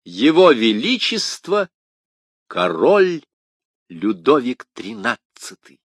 Его Величество король Людовик XIII.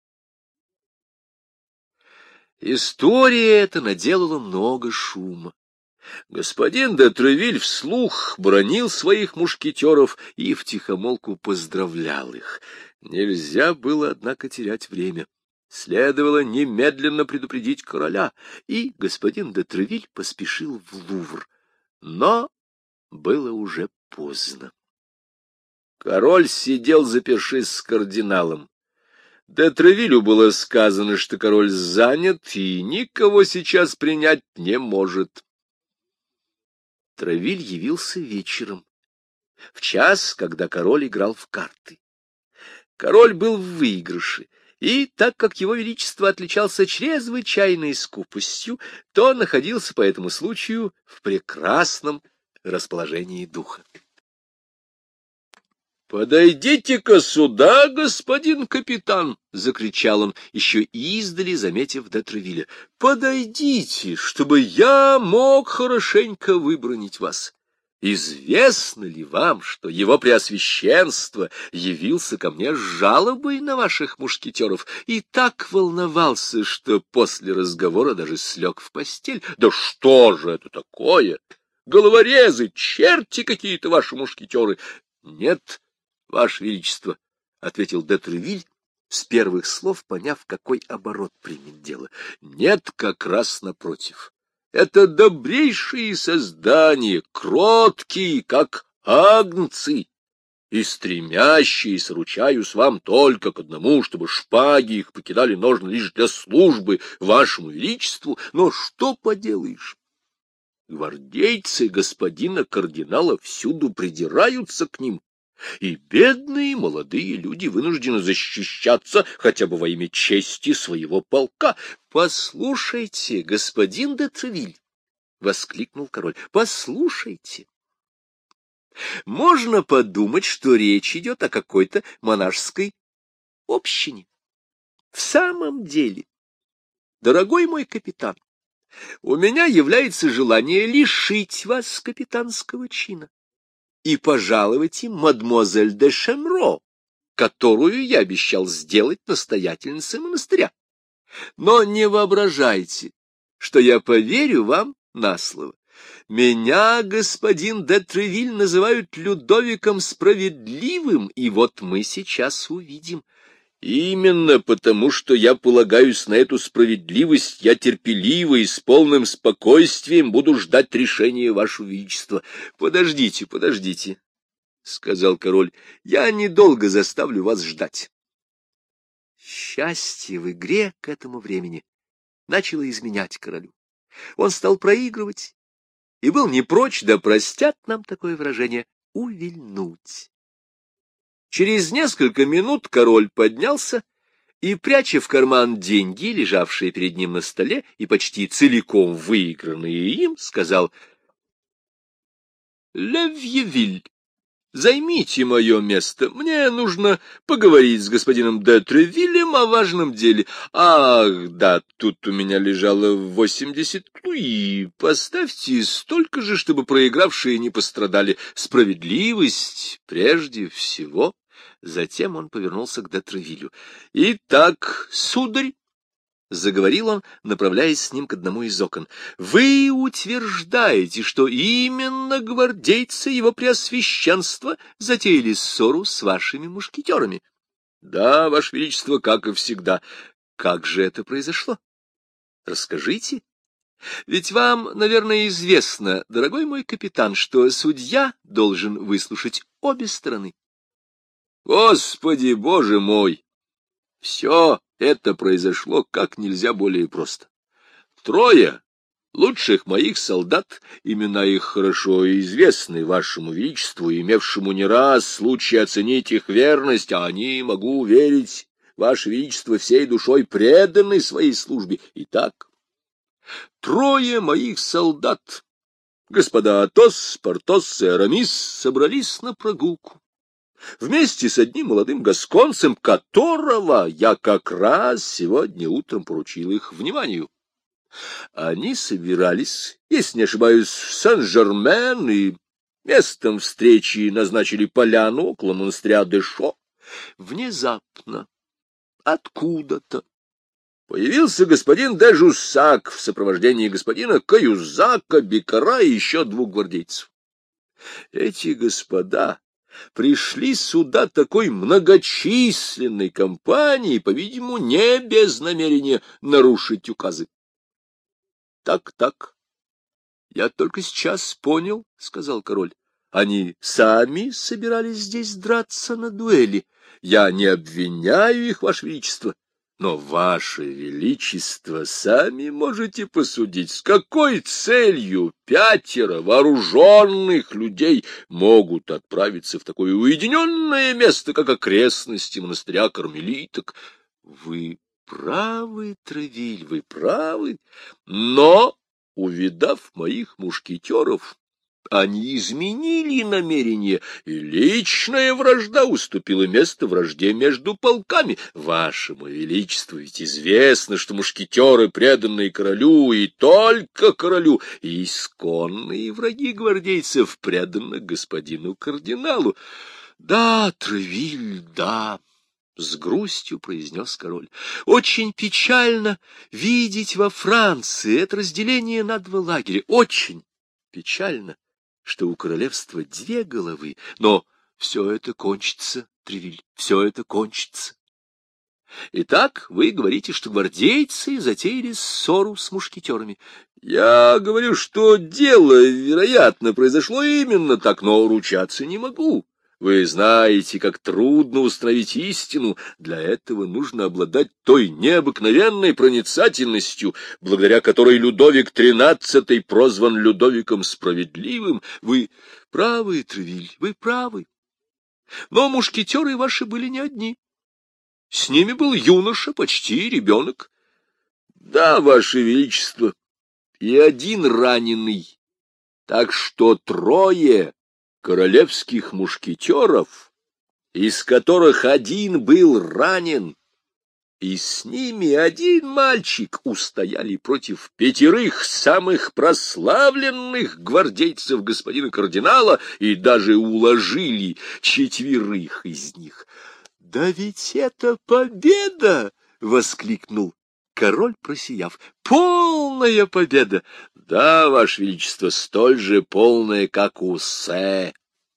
История эта наделала много шума. Господин де Тревиль вслух бранил своих мушкетеров и втихомолку поздравлял их. Нельзя было, однако, терять время. Следовало немедленно предупредить короля, и господин де Тревиль поспешил в Лувр. Но было уже поздно. Король сидел, запершись с кардиналом. Де Тревилю было сказано, что король занят и никого сейчас принять не может. Тревиль явился вечером, в час, когда король играл в карты. Король был в выигрыше, и, так как его величество отличался чрезвычайной скупостью, то находился по этому случаю в прекрасном расположении духа. «Подойдите-ка сюда, господин капитан!» — закричал он, еще издали заметив де Тревиля. «Подойдите, чтобы я мог хорошенько выбранить вас. Известно ли вам, что его преосвященство явился ко мне с жалобой на ваших мушкетеров и так волновался, что после разговора даже слег в постель? Да что же это такое? Головорезы, черти какие-то ваши мушкетеры!» «Нет, Ваше Величество, — ответил де Тревиль, с первых слов поняв, какой оборот примет дело. — Нет, как раз напротив. Это добрейшие создания, кроткие, как агнцы, и стремящиеся, ручаюсь вам, только к одному, чтобы шпаги их покидали ножны лишь для службы Вашему Величеству. Но что поделаешь? Гвардейцы господина кардинала всюду придираются к ним, и бедные молодые люди вынуждены защищаться хотя бы во имя чести своего полка. — Послушайте, господин де Тревиль, — воскликнул король, — послушайте. Можно подумать, что речь идет о какой-то монашеской общине. В самом деле, дорогой мой капитан, у меня является желание лишить вас капитанского чина и пожаловать им мадемуазель де Шемро, которую я обещал сделать настоятельницей монастыря. Но не воображайте, что я поверю вам на слово. Меня, господин де Тревиль, называют Людовиком Справедливым, и вот мы сейчас увидим. Именно потому, что я полагаюсь на эту справедливость, я терпеливо и с полным спокойствием буду ждать решения Вашего Величества. — Подождите, подождите, — сказал король, — я недолго заставлю вас ждать. Счастье в игре к этому времени начало изменять королю. Он стал проигрывать и был не прочь, да простят нам такое выражение, увильнуть. Через несколько минут король поднялся и, пряча в карман деньги, лежавшие перед ним на столе и почти целиком выигранные им, сказал: «Левьевиль, займите мое место. Мне нужно поговорить с господином де Тревилем о важном деле. Ах, да, тут у меня лежало 80 луи. Поставьте столько же, чтобы проигравшие не пострадали. Справедливость прежде всего». Затем он повернулся к де Тревилю. «Итак, сударь, — заговорил он, направляясь с ним к одному из окон, — вы утверждаете, что именно гвардейцы его преосвященства затеяли ссору с вашими мушкетерами? — Да, Ваше Величество, как и всегда. — Как же это произошло? Расскажите. Ведь вам, наверное, известно, дорогой мой капитан, что судья должен выслушать обе стороны. Господи, Боже мой! Все это произошло как нельзя более просто. 3 лучших моих солдат, имена их хорошо известны Вашему Величеству, имевшему не раз случай оценить их верность, а они, могу уверить, Ваше Величество всей душой преданы своей службе. Итак, 3 моих солдат, господа Атос, Портос и Арамис, собрались на прогулку вместе с одним молодым гасконцем, которого я как раз сегодня утром поручил их вниманию. Они собирались, если не ошибаюсь, в Сен-Жермен, и Местом встречи назначили поляну около монастыря Дешо. Внезапно, откуда-то, появился господин де Жуссак в сопровождении господина Каюзака, Беккара и еще 2 гвардейцев. Эти господа пришли сюда такой многочисленной компанией, по-видимому, не без намерения нарушить указы. Так, я только сейчас понял, — сказал король. Они сами собирались здесь драться на дуэли. Я не обвиняю их, Ваше Величество, но, Ваше Величество, сами можете посудить, с какой целью 5 вооруженных людей могут отправиться в такое уединенное место, как окрестности монастыря кармелиток. Вы правы, Тревиль, вы правы, но, увидав моих мушкетеров, они изменили намерение, и личная вражда уступила место вражде между полками. Вашему Величеству ведь известно, что мушкетеры, преданные королю, и только королю, и исконные враги гвардейцев, преданы господину кардиналу. — Да, Тревиль, да, — с грустью произнес король. — Очень печально видеть во Франции это разделение на 2 лагеря. Очень печально, что у королевства 2 головы, но все это кончится, Тревиль, все это кончится. Итак, вы говорите, что гвардейцы затеяли ссору с мушкетерами. Я говорю, что дело, вероятно, произошло именно так, но ручаться не могу. Вы знаете, как трудно установить истину. Для этого нужно обладать той необыкновенной проницательностью, благодаря которой Людовик XIII прозван Людовиком Справедливым. Вы правы, Тревиль, вы правы. Но мушкетеры ваши были не одни. С ними был юноша, почти ребенок. Да, Ваше Величество, и 1 раненый, так что 3 королевских мушкетеров, из которых 1 был ранен, и с ними 1 мальчик, устояли против 5 самых прославленных гвардейцев господина кардинала и даже уложили 4 из них. — Да ведь это победа! — воскликнул король, просияв. — Полная победа! — Да, Ваше Величество, столь же полная, как у Се.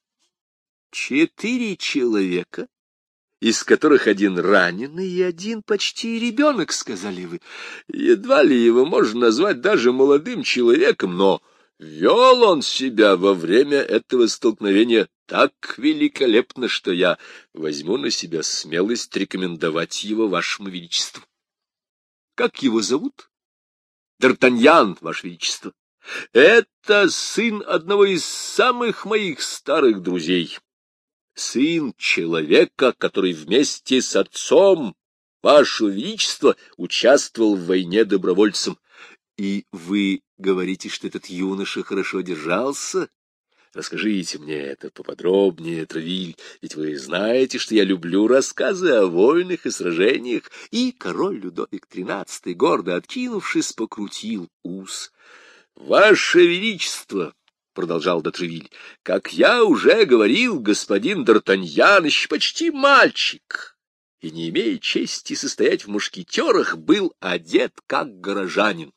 4 человека, из которых 1 раненый и 1 почти ребенок, — сказали вы. Едва ли его можно назвать даже молодым человеком, но вел он себя во время этого столкновения так великолепно, что я возьму на себя смелость рекомендовать его Вашему Величеству. Как его зовут? Д'Артаньян, Ваше Величество. Это сын одного из самых моих старых друзей. Сын человека, который вместе с отцом, Ваше Величество, участвовал в войне добровольцем. И вы говорите, что этот юноша хорошо держался? Расскажите мне это поподробнее, Тревиль, ведь вы знаете, что я люблю рассказы о войнах и сражениях. И король Людовик XIII, гордо откинувшись, покрутил ус. — Ваше Величество! — продолжал де Тревиль, — как я уже говорил, господин Д'Артаньян, еще почти мальчик, и, не имея чести состоять в мушкетерах, был одет как горожанин.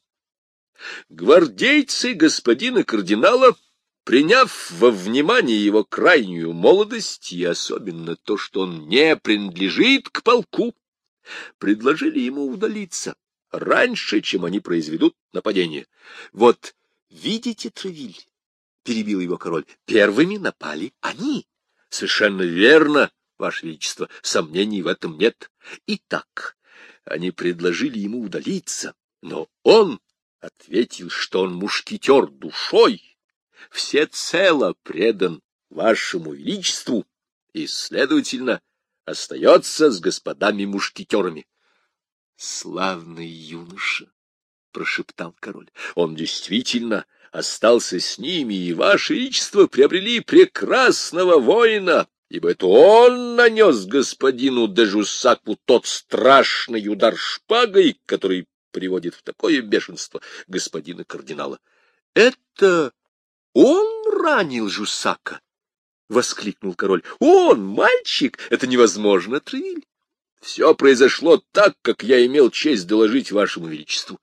Гвардейцы господина кардинала, приняв во внимание его крайнюю молодость и особенно то, что он не принадлежит к полку, предложили ему удалиться раньше, чем они произведут нападение. — Вот видите, Тревиль, — перебил его король, — первыми напали они. — Совершенно верно, Ваше Величество, сомнений в этом нет. Итак, они предложили ему удалиться, но он ответил, что он мушкетер душой, всецело предан Вашему Величеству и, следовательно, остается с господами-мушкетерами. — Славный юноша! — прошептал король. — Он действительно остался с ними, и Ваше Величество приобрели прекрасного воина, ибо это он нанес господину де Жуссаку тот страшный удар шпагой, который приводит в такое бешенство господина кардинала. — Это Он ранил Жюсака! — воскликнул король. — Он, мальчик! Это невозможно, Тревиль. Все произошло так, как я имел честь доложить вашему величеству.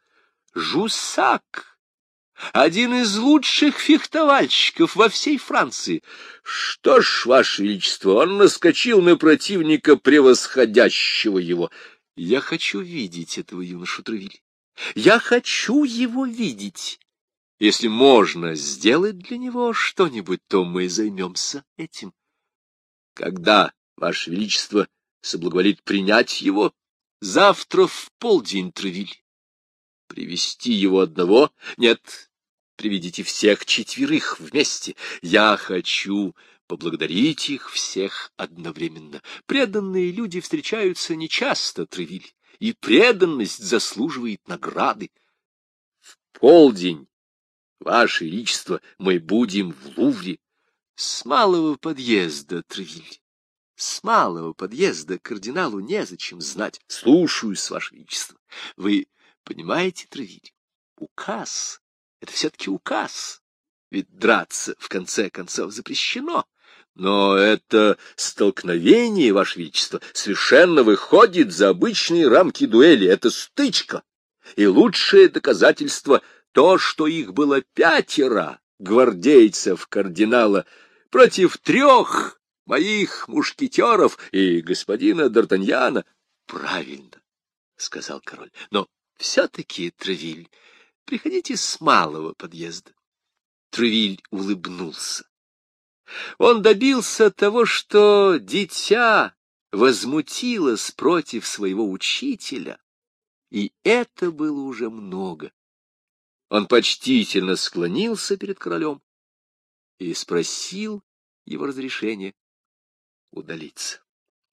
Жюсак! Один из лучших фехтовальщиков во всей Франции. Что ж, ваше величество, он наскочил на противника, превосходящего его. Я хочу видеть этого юношу Тревиль. Я хочу его видеть. Если можно сделать для него что-нибудь, то мы займемся этим. Когда, ваше величество, соблаговолит принять его? Завтра в полдень, Тревиль. Привести его одного? Нет, приведите всех четверых вместе. Я хочу поблагодарить их всех одновременно. Преданные люди встречаются нечасто, Тревиль, и преданность заслуживает награды. В полдень, ваше величество, мы будем в Лувре. С малого подъезда, Тревиль. С малого подъезда кардиналу незачем знать. Слушаюсь, ваше величество. Вы понимаете, Тревиль, указ — это все-таки указ. Ведь драться, в конце концов, запрещено. Но это столкновение, ваше величество, совершенно выходит за обычные рамки дуэли. Это стычка. И лучшее доказательство — то, что их было 5 гвардейцев кардинала против 3 моих мушкетеров и господина Д'Артаньяна. — Правильно, — сказал король, — но все-таки, Тревиль, приходите с малого подъезда. Тревиль улыбнулся. Он добился того, что дитя возмутилось против своего учителя, и это было уже много. Он почтительно склонился перед королем и спросил его разрешения удалиться.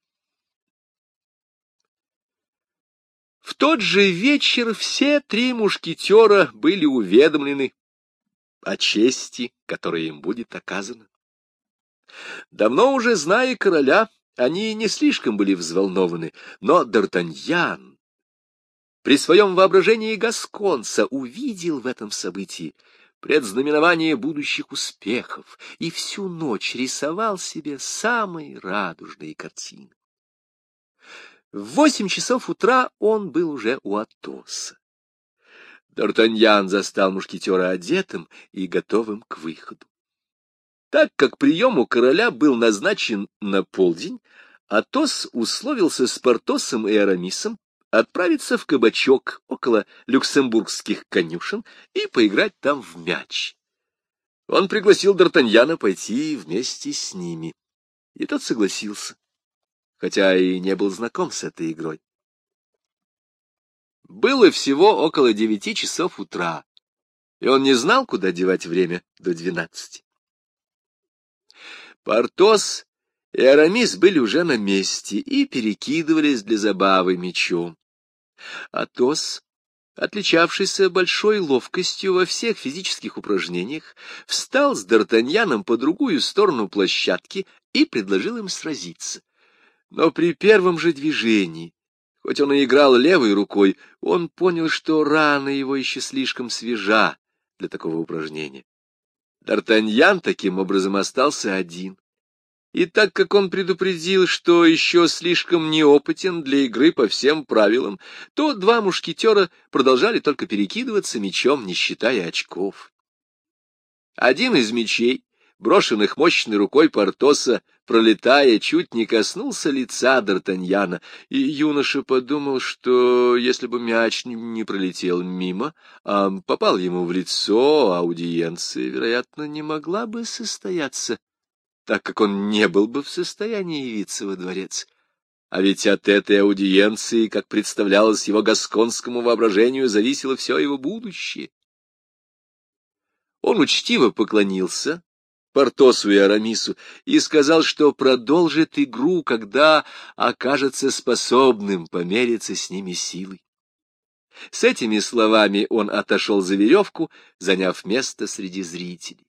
В тот же вечер все 3 мушкетера были уведомлены о чести, которая им будет оказана. Давно уже зная короля, они не слишком были взволнованы, но Д'Артаньян при своем воображении гасконца увидел в этом событии предзнаменование будущих успехов и всю ночь рисовал себе самые радужные картины. В 8 часов утра он был уже у Атоса. Д'Артаньян застал мушкетера одетым и готовым к выходу. Так как прием у короля был назначен на полдень, Атос условился с Портосом и Арамисом отправиться в кабачок около люксембургских конюшен и поиграть там в мяч. Он пригласил Д'Артаньяна пойти вместе с ними, и тот согласился, хотя и не был знаком с этой игрой. Было всего около 9 часов утра, и он не знал, куда девать время до 12. Портос и Арамис были уже на месте и перекидывались для забавы мячом. Атос, отличавшийся большой ловкостью во всех физических упражнениях, встал с Д'Артаньяном по другую сторону площадки и предложил им сразиться. Но при первом же движении, хоть он и играл левой рукой, он понял, что рана его еще слишком свежа для такого упражнения. Д'Артаньян таким образом остался один. И так как он предупредил, что еще слишком неопытен для игры по всем правилам, то 2 мушкетера продолжали только перекидываться мячом, не считая очков. Один из мячей, брошенных мощной рукой Портоса, пролетая, чуть не коснулся лица Д'Артаньяна, и юноша подумал, что если бы мяч не пролетел мимо, а попал ему в лицо, аудиенция, вероятно, не могла бы состояться, так как он не был бы в состоянии явиться во дворец. А ведь от этой аудиенции, как представлялось его гасконскому воображению, зависело все его будущее. Он учтиво поклонился Портосу и Арамису и сказал, что продолжит игру, когда окажется способным помериться с ними силой. С этими словами он отошел за веревку, заняв место среди зрителей.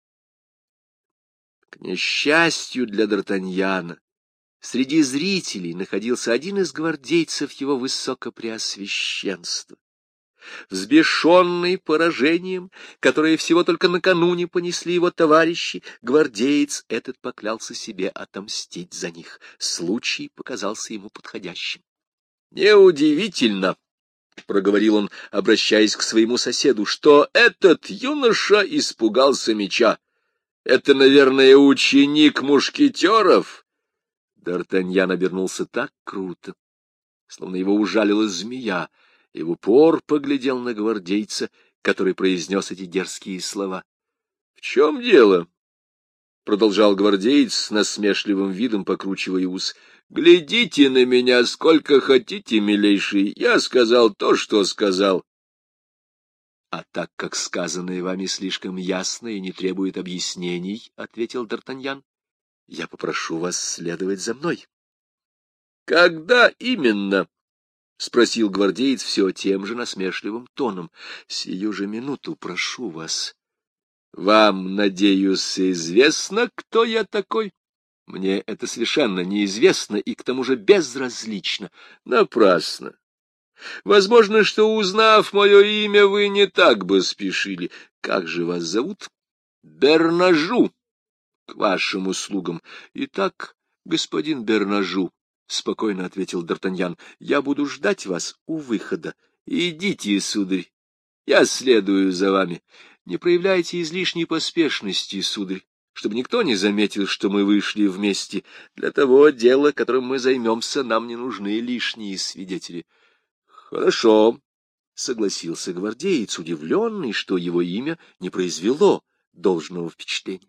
К несчастью для Д'Артаньяна, среди зрителей находился один из гвардейцев его высокопреосвященства. Взбешенный поражением, которое всего только накануне понесли его товарищи, гвардеец этот поклялся себе отомстить за них. Случай показался ему подходящим. «Неудивительно», — проговорил он, обращаясь к своему соседу, — что этот юноша испугался меча. Это, наверное, ученик мушкетеров. Д'Артаньян обернулся так круто, словно его ужалила змея, и в упор поглядел на гвардейца, который произнес эти дерзкие слова. — В чем дело? — продолжал гвардеец с насмешливым видом, покручивая ус. — Глядите на меня сколько хотите, милейший, я сказал то, что сказал. — А так как сказанное вами слишком ясно и не требует объяснений, — ответил Д'Артаньян, — я попрошу вас следовать за мной. — Когда именно? — спросил гвардеец все тем же насмешливым тоном. — Сию же минуту прошу вас. — Вам, надеюсь, известно, кто я такой? — Мне это совершенно неизвестно и к тому же безразлично. — Напрасно. Возможно, что, узнав мое имя, вы не так бы спешили. Как же вас зовут? Бернажу. К вашим услугам. Итак, господин Бернажу, — спокойно ответил Д'Артаньян, — я буду ждать вас у выхода. Идите, сударь, я следую за вами. Не проявляйте излишней поспешности, сударь, чтобы никто не заметил, что мы вышли вместе. Для того дела, которым мы займемся, нам не нужны лишние свидетели. — Хорошо, — согласился гвардеец, удивленный, что его имя не произвело должного впечатления.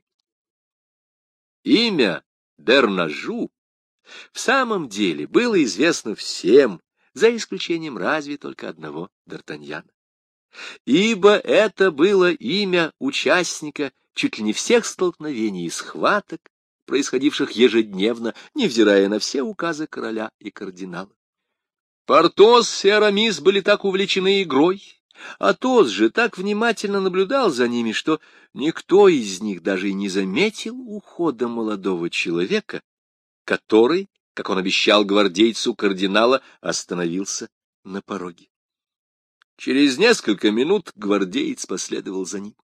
Имя Бернажу в самом деле было известно всем, за исключением разве только одного Д'Артаньяна. Ибо это было имя участника чуть ли не всех столкновений и схваток, происходивших ежедневно, невзирая на все указы короля и кардинала. Портос и Арамис были так увлечены игрой, Атос же так внимательно наблюдал за ними, что никто из них даже и не заметил ухода молодого человека, который, как он обещал гвардейцу кардинала, остановился на пороге. Через несколько минут гвардеец последовал за ним.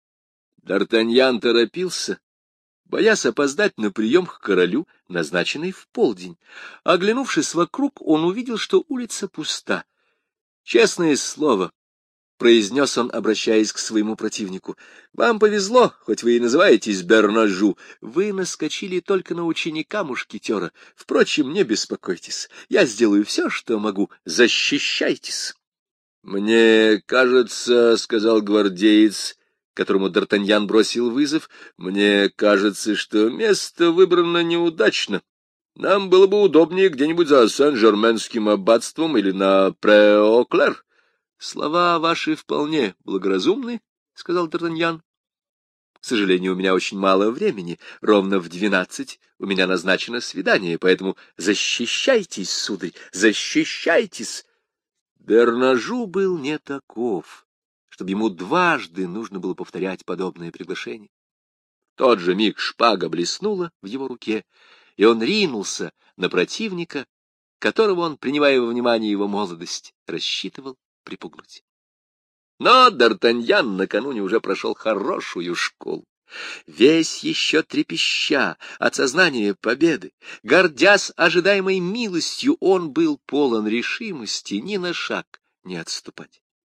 Д'Артаньян торопился, боясь опоздать на прием к королю, назначенный в полдень. Оглянувшись вокруг, он увидел, что улица пуста. Честное слово, — произнес он, обращаясь к своему противнику, — вам повезло, хоть вы и называетесь Бернажу. Вы наскочили только на ученика-мушкетера. Впрочем, не беспокойтесь, я сделаю все, что могу. Защищайтесь. — Мне кажется, — сказал гвардеец, которому Д'Артаньян бросил вызов, — мне кажется, что место выбрано неудачно. Нам было бы удобнее где-нибудь за Сен-Жерменским аббатством или на Прé-О-Клер. — Слова ваши вполне благоразумны, — сказал Д'Артаньян. — К сожалению, у меня очень мало времени. Ровно в 12 у меня назначено свидание, поэтому защищайтесь, сударь, защищайтесь. Бернажу был не таков, чтобы ему дважды нужно было повторять подобное приглашение. В тот же миг шпага блеснула в его руке, и он ринулся на противника, которого он, принимая во внимание его молодость, рассчитывал припугнуть. Но Д'Артаньян накануне уже прошел хорошую школу. Весь еще трепеща от сознания победы, гордясь ожидаемой милостью, он был полон решимости ни на шаг не отступать.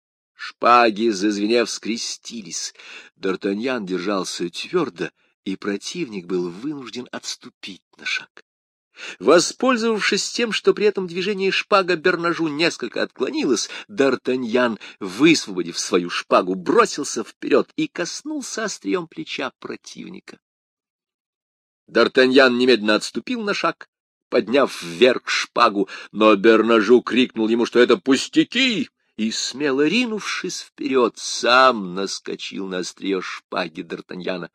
Шпаги, зазвенев, скрестились. Д'Артаньян держался твердо, и противник был вынужден отступить на шаг. Воспользовавшись тем, что при этом движении шпага Бернажу несколько отклонилась, Д'Артаньян, высвободив свою шпагу, бросился вперед и коснулся острием плеча противника. Д'Артаньян немедленно отступил на шаг, подняв вверх шпагу, но Бернажу крикнул ему, что это пустяки, и, смело ринувшись вперед, сам наскочил на острие шпаги Д'Артаньяна.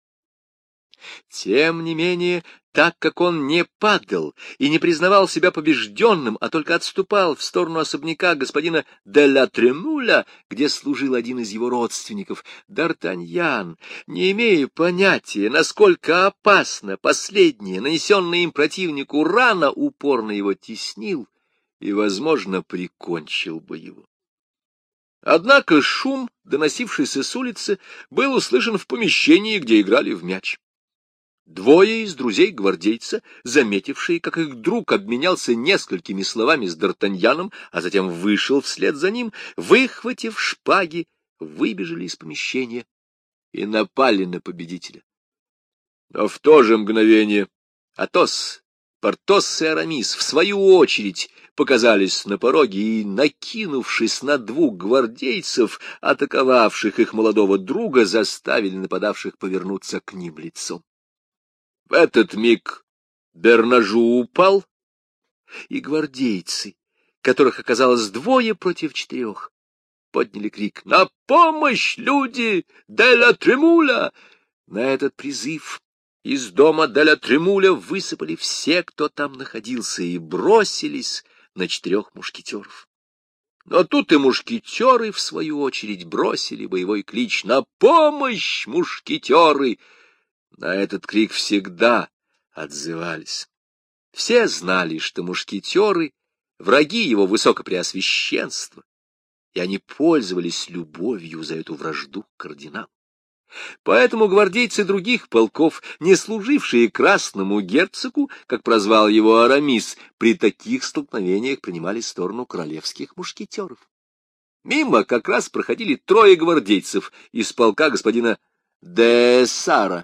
Тем не менее, так как он не падал и не признавал себя побежденным, а только отступал в сторону особняка господина де ла Тремуля, где служил один из его родственников, Д'Артаньян, не имея понятия, насколько опасна последняя, нанесенная им противнику рана, упорно его теснил и, возможно, прикончил бы его. Однако шум, доносившийся с улицы, был услышан в помещении, где играли в мяч. Двое из друзей-гвардейца, заметившие, как их друг обменялся несколькими словами с Д'Артаньяном, а затем вышел вслед за ним, выхватив шпаги, выбежали из помещения и напали на победителя. Но в то же мгновение Атос, Портос и Арамис, в свою очередь, показались на пороге и, накинувшись на двух гвардейцев, атаковавших их молодого друга, заставили нападавших повернуться к ним лицом. В этот миг Бернажу упал, и гвардейцы, которых оказалось 2 против 4, подняли крик: «На помощь, люди! Де ля Тремуля!» На этот призыв из дома де ля Тремуля высыпали все, кто там находился, и бросились на 4 мушкетеров. Но тут и мушкетеры, в свою очередь, бросили боевой клич: «На помощь, мушкетеры!» На этот крик всегда отзывались. Все знали, что мушкетеры — враги его высокопреосвященства, и они пользовались любовью за эту вражду к кардиналу. Поэтому гвардейцы других полков, не служившие красному герцогу, как прозвал его Арамис, при таких столкновениях принимали сторону королевских мушкетеров. Мимо как раз проходили 3 гвардейцев из полка господина де Сара,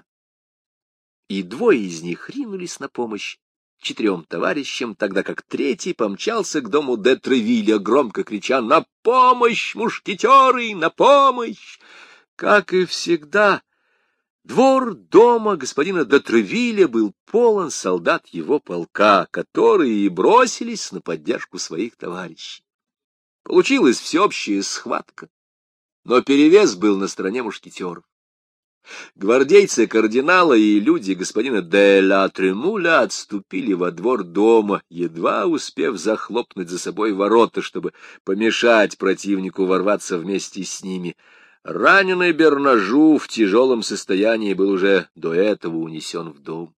и 2 из них ринулись на помощь 4 товарищам, тогда как 3 помчался к дому де Тревилля, громко крича: «На помощь, мушкетеры, на помощь!» Как и всегда, двор дома господина де Тревилля был полон солдат его полка, которые и бросились на поддержку своих товарищей. Получилась всеобщая схватка, но перевес был на стороне мушкетеров. Гвардейцы кардинала и люди господина де ля Тремуля отступили во двор дома, едва успев захлопнуть за собой ворота, чтобы помешать противнику ворваться вместе с ними. Раненый Бернажу в тяжелом состоянии был уже до этого унесен в дом.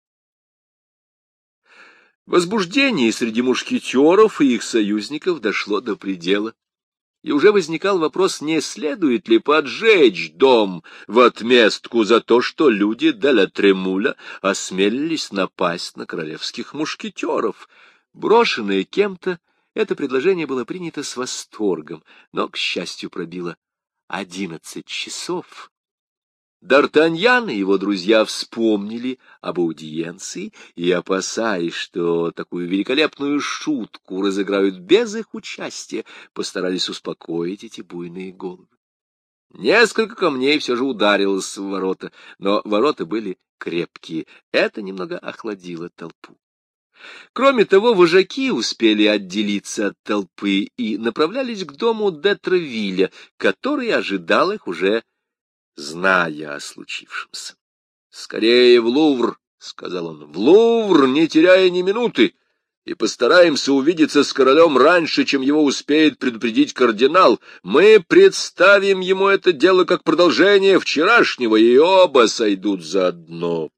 Возбуждение среди мушкетеров и их союзников дошло до предела. И уже возникал вопрос, не следует ли поджечь дом в отместку за то, что люди де ля Тремуля осмелились напасть на королевских мушкетеров. Брошенное кем-то, это предложение было принято с восторгом, но, к счастью, пробило 11 часов. Д'Артаньян и его друзья вспомнили об аудиенции и, опасаясь, что такую великолепную шутку разыграют без их участия, постарались успокоить эти буйные головы. Несколько камней все же ударилось в ворота, но ворота были крепкие. Это немного охладило толпу. Кроме того, вожаки успели отделиться от толпы и направлялись к дому де Тревилля, который ожидал их уже, зная о случившемся. — Скорее в Лувр, — сказал он, — в Лувр, не теряя ни минуты, и постараемся увидеться с королем раньше, чем его успеет предупредить кардинал. Мы представим ему это дело как продолжение вчерашнего, и оба сойдут заодно.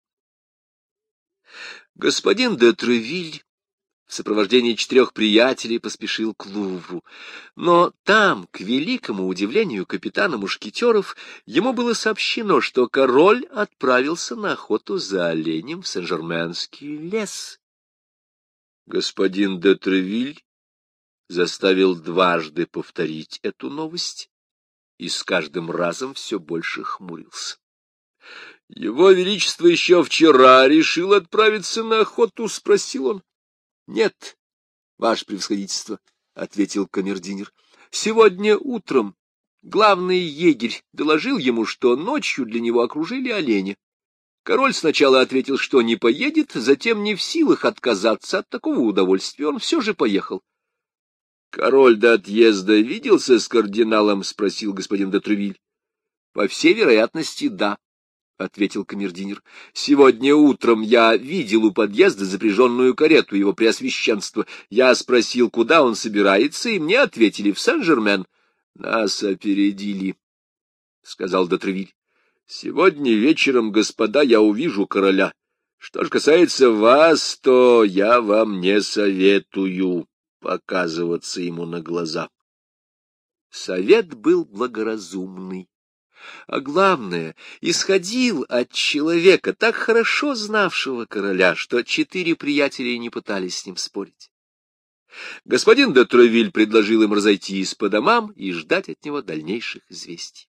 Господин де Тревиль в сопровождении 4 приятелей поспешил к Лувру. Но там, к великому удивлению капитана мушкетеров, ему было сообщено, что король отправился на охоту за оленем в Сен-Жерменский лес. Господин де Тревиль заставил дважды повторить эту новость и с каждым разом все больше хмурился. — Его Величество еще вчера решил отправиться на охоту? — спросил он. — Нет, ваше превосходительство, — ответил камердинер. — Сегодня утром главный егерь доложил ему, что ночью для него окружили оленя. Король сначала ответил, что не поедет, затем, не в силах отказаться от такого удовольствия, он все же поехал. — Король до отъезда виделся с кардиналом? — спросил господин де Тревиль. — По всей вероятности, да, — ответил камердинер. — Сегодня утром я видел у подъезда запряженную карету его преосвященства. Я спросил, куда он собирается, и мне ответили: в Сен-Жермен. — Нас опередили, — сказал де Тревиль. — Сегодня вечером, господа, я увижу короля. Что же касается вас, то я вам не советую показываться ему на глаза. Совет был благоразумный, а главное, исходил от человека, так хорошо знавшего короля, что 4 приятеля не пытались с ним спорить. Господин де Тровиль предложил им разойтись по домам и ждать от него дальнейших известий.